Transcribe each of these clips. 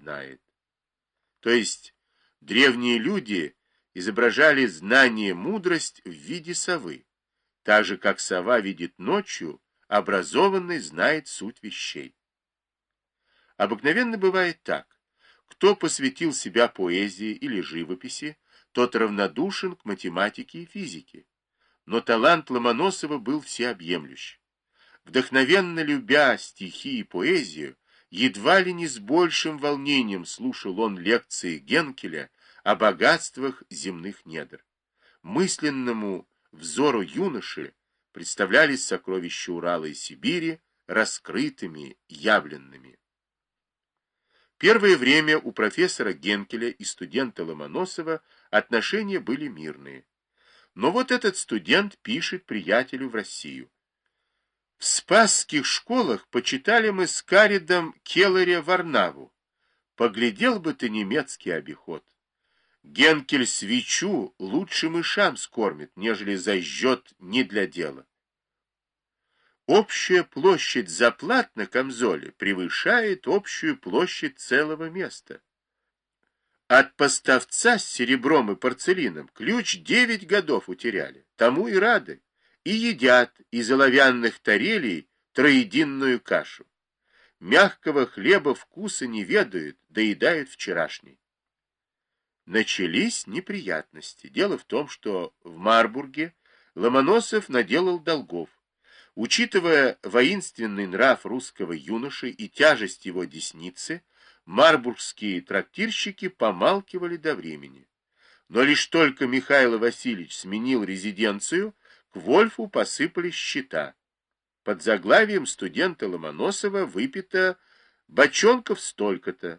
знает. То есть древние люди изображали знание, мудрость в виде совы, так же, как сова видит ночью, образованный знает суть вещей. Обыкновенно бывает так. Кто посвятил себя поэзии или живописи, тот равнодушен к математике и физике. Но талант Ломоносова был всеобъемлющ. Вдохновенно любя стихи и поэзию, едва ли не с большим волнением слушал он лекции Генкеля о богатствах земных недр. Мысленному взору юноши представлялись сокровища Урала и Сибири раскрытыми, явленными. Первое время у профессора Генкеля и студента Ломоносова отношения были мирные. Но вот этот студент пишет приятелю в Россию. В спасских школах почитали мы с Каридом Келлеря Варнаву. Поглядел бы ты немецкий обиход. Генкель свечу лучше мышам скормит, нежели зажжет не для дела. Общая площадь заплат на камзоле превышает общую площадь целого места. От поставца с серебром и порцелином ключ 9 годов утеряли, тому и рады, и едят из оловянных тарелей троединную кашу. Мягкого хлеба вкуса не ведают, доедают вчерашний. Начались неприятности. Дело в том, что в Марбурге Ломоносов наделал долгов. Учитывая воинственный нрав русского юноши и тяжесть его десницы, марбургские трактирщики помалкивали до времени. Но лишь только Михаил Васильевич сменил резиденцию, к Вольфу посыпались счета. Под заглавием студента Ломоносова выпито бочонков столько-то.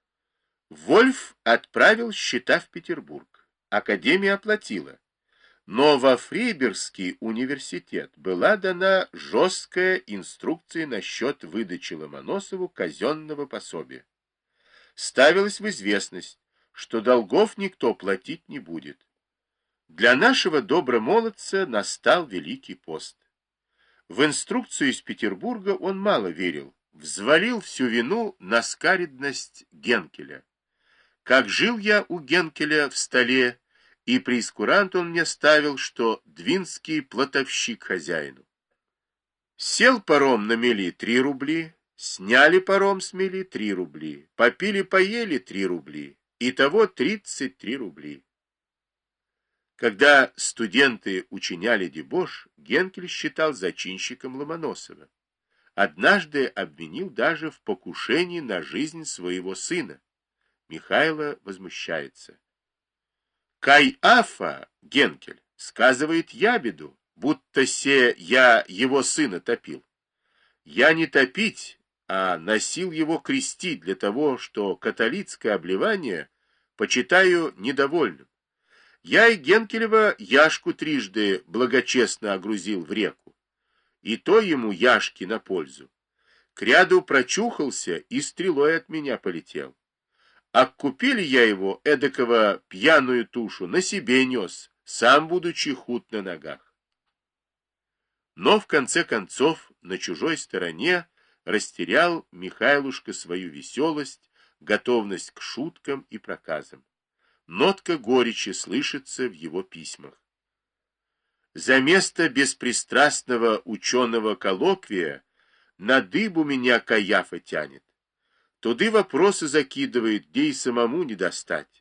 Вольф отправил счета в Петербург. Академия оплатила. Но во Фрейбергский университет была дана жесткая инструкция насчет выдачи Ломоносову казенного пособия. Ставилось в известность, что долгов никто платить не будет. Для нашего добромолодца настал Великий пост. В инструкцию из Петербурга он мало верил, взвалил всю вину на скаредность Генкеля. Как жил я у Генкеля в столе, и прейскурант он мне ставил, что двинский плотовщик хозяину. Сел паром на мели 3 рубли, сняли паром с мели 3 рубли, попили-поели 3 рубли, итого 33 рубли. Когда студенты учиняли дебош, Генкель считал зачинщиком Ломоносова. Однажды обвинил даже в покушении на жизнь своего сына. Михайло возмущается. Кайафа, Генкель, сказывает ябеду, будто се я его сына топил. Я не топить, а носил его крестить для того, что католицкое обливание почитаю недовольным. Я и Генкелева Яшку трижды благочестно огрузил в реку, и то ему Яшки на пользу. К ряду прочухался и стрелой от меня полетел. А купили я его, эдакого пьяную тушу, на себе нес, сам будучи худ на ногах. Но в конце концов на чужой стороне растерял Михайлушка свою веселость, готовность к шуткам и проказам. Нотка горечи слышится в его письмах. За место беспристрастного ученого коллоквия на дыбу меня Каяфа тянет. Туды вопросы закидывает, где и самому не достать.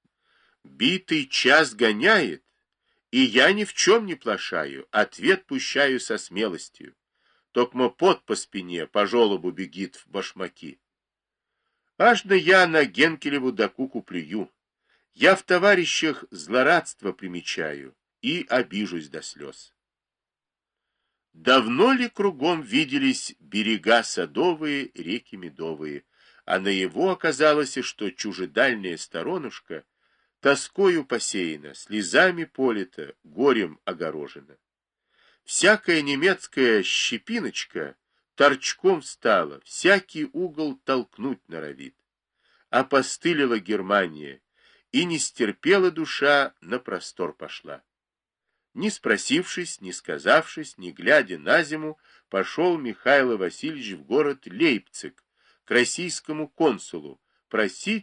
Битый час гоняет, и я ни в чем не плашаю, ответ пущаю со смелостью. Токмо пот по спине, по желобу бегит в башмаки. Аж да я на Генкелеву докуку плюю. Я в товарищах злорадство примечаю и обижусь до слез. Давно ли кругом виделись берега садовые, реки медовые, а на его оказалось, что чужедальняя сторонушка тоскою посеяна, слезами полита, горем огорожена. Всякая немецкая щепиночка торчком встала, всякий угол толкнуть норовит. Опостылила Германия, и не стерпела душа, на простор пошла. Не спросившись, не сказавшись, не глядя на зиму, пошел Михаил Васильевич в город Лейпциг, к российскому консулу, просить